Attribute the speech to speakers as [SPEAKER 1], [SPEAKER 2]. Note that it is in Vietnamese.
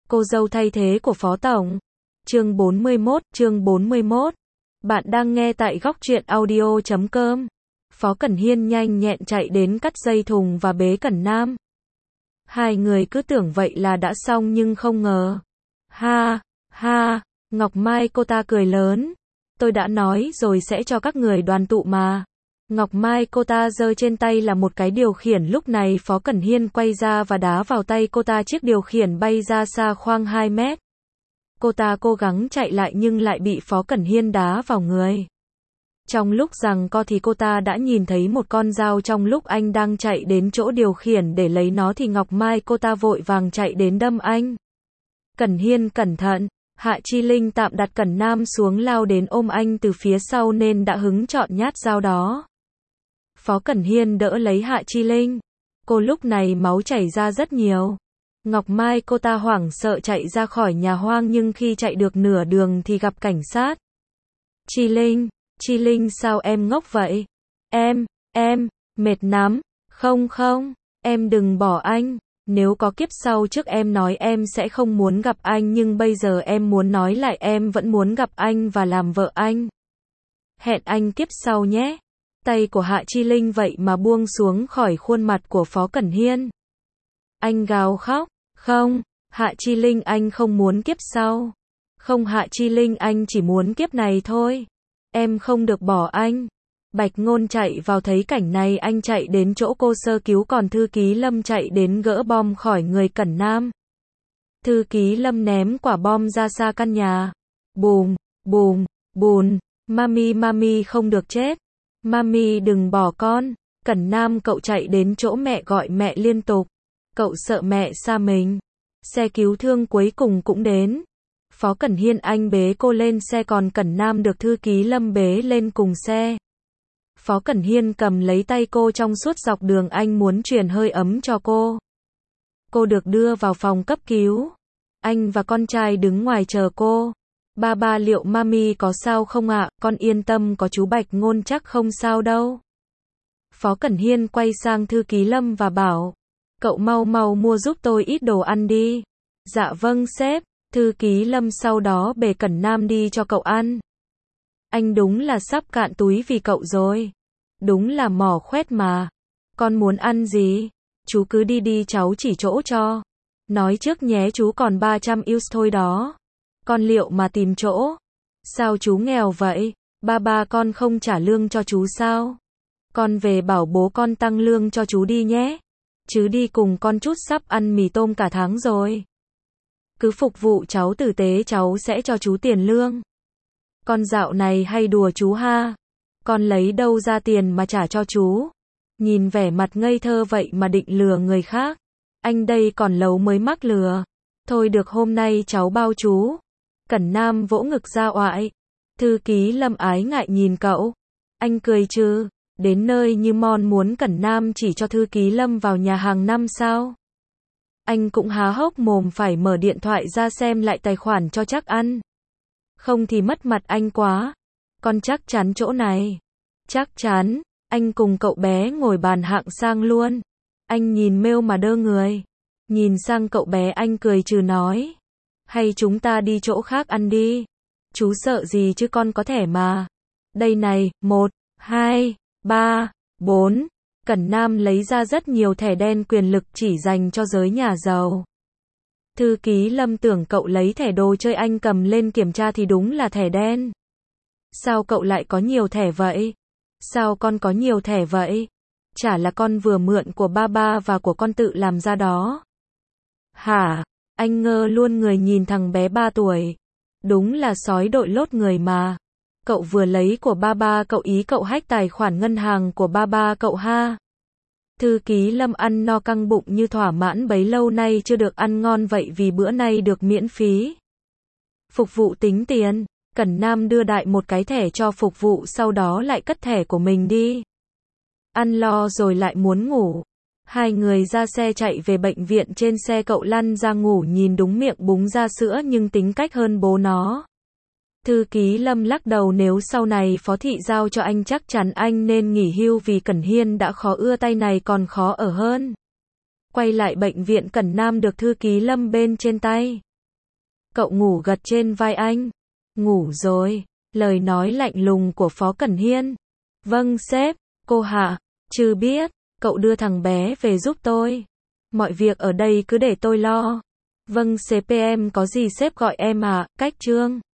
[SPEAKER 1] Cô dâu thay thế của Phó Tổng. Chương 41. Bạn đang nghe tại góc truyện audio.com. Phó Cẩn Hiên nhanh nhẹn chạy đến cắt dây thùng và bế Cẩn Nam. Hai người cứ tưởng vậy là đã xong nhưng không ngờ. Ha, ha, Ngọc Mai cô ta cười lớn. Tôi đã nói rồi sẽ cho các người đoàn tụ mà. Ngọc Mai cô ta giơ trên tay là một cái điều khiển, lúc này Phó Cẩn Hiên quay ra và đá vào tay cô ta, chiếc điều khiển bay ra xa khoang 2 mét. Cô ta cố gắng chạy lại nhưng lại bị Phó Cẩn Hiên đá vào người. Trong lúc giằng co thì cô ta đã nhìn thấy một con dao, trong lúc anh đang chạy đến chỗ điều khiển để lấy nó thì Ngọc Mai cô ta vội vàng chạy đến đâm anh. Cẩn Hiên cẩn thận. Hạ Chi Linh tạm đặt Cẩn Nam xuống, lao đến ôm anh từ phía sau nên đã hứng chọn nhát dao đó. Phó Cẩn Hiên đỡ lấy Hạ Chi Linh. Cô lúc này máu chảy ra rất nhiều. Ngọc Mai cô ta hoảng sợ chạy ra khỏi nhà hoang, nhưng khi chạy được nửa đường thì gặp cảnh sát. Chi Linh sao em ngốc vậy? Em, mệt lắm. Không, em đừng bỏ anh. Nếu có kiếp sau trước em nói em sẽ không muốn gặp anh, nhưng bây giờ em muốn nói lại, em vẫn muốn gặp anh và làm vợ anh. Hẹn anh kiếp sau nhé. Tay của Hạ Chi Linh vậy mà buông xuống khỏi khuôn mặt của Phó Cẩn Hiên. Anh gào khóc. Không, Hạ Chi Linh, anh không muốn kiếp sau. Không Hạ Chi Linh, anh chỉ muốn kiếp này thôi. Em không được bỏ anh. Bạch Ngôn chạy vào thấy cảnh này, anh chạy đến chỗ cô sơ cứu, còn Thư ký Lâm chạy đến gỡ bom khỏi người Cẩn Nam. Thư ký Lâm ném quả bom ra xa căn nhà. Bùm, bùm, bùm. Mami không được chết. Mami đừng bỏ con. Cẩn Nam cậu chạy đến chỗ mẹ, gọi mẹ liên tục. Cậu sợ mẹ xa mình. Xe cứu thương cuối cùng cũng đến. Phó Cẩn Hiên anh bế cô lên xe, còn Cẩn Nam được Thư ký Lâm bế lên cùng xe. Phó Cẩn Hiên cầm lấy tay cô trong suốt dọc đường, anh muốn truyền hơi ấm cho cô. Cô được đưa vào phòng cấp cứu. Anh và con trai đứng ngoài chờ cô. Ba liệu mami có sao không ạ? Con yên tâm, có chú Bạch Ngôn chắc không sao đâu. Phó Cẩn Hiên quay sang Thư ký Lâm và bảo. Cậu mau mua giúp tôi ít đồ ăn đi. Dạ vâng sếp. Thư ký Lâm sau đó bế Cẩn Nam đi cho cậu ăn. Anh đúng là sắp cạn túi vì cậu rồi. Đúng là mỏ khoét mà. Con muốn ăn gì? Chú cứ đi, cháu chỉ chỗ cho. Nói trước nhé, chú còn 300 US thôi đó. Con liệu mà tìm chỗ. Sao chú nghèo vậy? Ba con không trả lương cho chú sao? Con về bảo bố con tăng lương cho chú đi nhé. Chứ đi cùng con chút, sắp ăn mì tôm cả tháng rồi. Cứ phục vụ cháu tử tế, cháu sẽ cho chú tiền lương. Con dạo này hay đùa chú ha. Con lấy đâu ra tiền mà trả cho chú? Nhìn vẻ mặt ngây thơ vậy mà định lừa người khác. Anh đây còn lâu mới mắc lừa. Thôi được, hôm nay cháu bao chú. Cẩn Nam vỗ ngực ra oại. Thư ký Lâm ái ngại nhìn cậu. Anh cười chứ. Đến nơi như mon muốn Cẩn Nam chỉ cho Thư ký Lâm vào nhà hàng năm sao? Anh cũng há hốc mồm, phải mở điện thoại ra xem lại tài khoản cho chắc ăn. Không thì mất mặt anh quá. Con chắc chắn chỗ này. Chắc chắn. Anh cùng cậu bé ngồi bàn hạng sang luôn. Anh nhìn mail mà đơ người. Nhìn sang cậu bé anh cười trừ nói. Hay chúng ta đi chỗ khác ăn đi. Chú sợ gì chứ, con có thẻ mà. Đây này, 1, 2, 3, 4. Cẩn Nam lấy ra rất nhiều thẻ đen quyền lực chỉ dành cho giới nhà giàu. Thư ký Lâm tưởng cậu lấy thẻ đồ chơi, anh cầm lên kiểm tra thì đúng là thẻ đen. Sao cậu lại có nhiều thẻ vậy? Sao con có nhiều thẻ vậy? Chả là con vừa mượn của ba và của con tự làm ra đó. Hả? Anh ngơ luôn người nhìn thằng bé 3 tuổi. Đúng là sói đội lốt người mà. Cậu vừa lấy của ba cậu, ý cậu hack tài khoản ngân hàng của ba cậu ha? Thư ký Lâm ăn no căng bụng như thỏa mãn, bấy lâu nay chưa được ăn ngon vậy vì bữa nay được miễn phí. Phục vụ tính tiền. Cẩn Nam đưa đại một cái thẻ cho phục vụ, sau đó lại cất thẻ của mình đi. Ăn lo rồi lại muốn ngủ. Hai người ra xe chạy về bệnh viện, trên xe cậu lăn ra ngủ, nhìn đúng miệng búng ra sữa nhưng tính cách hơn bố nó. Thư ký Lâm lắc đầu, nếu sau này phó thị giao cho anh chắc chắn anh nên nghỉ hưu, vì Cẩn Hiên đã khó ưa tay này còn khó ở hơn. Quay lại bệnh viện, Cẩn Nam được thư ký Lâm bên trên tay. Cậu ngủ gật trên vai anh. Ngủ rồi. Lời nói lạnh lùng của Phó Cẩn Hiên. Vâng sếp, cô Hạ. Chứ biết, cậu đưa thằng bé về giúp tôi. Mọi việc ở đây cứ để tôi lo. Vâng sếp, em có gì sếp gọi em ạ. Cách Trương.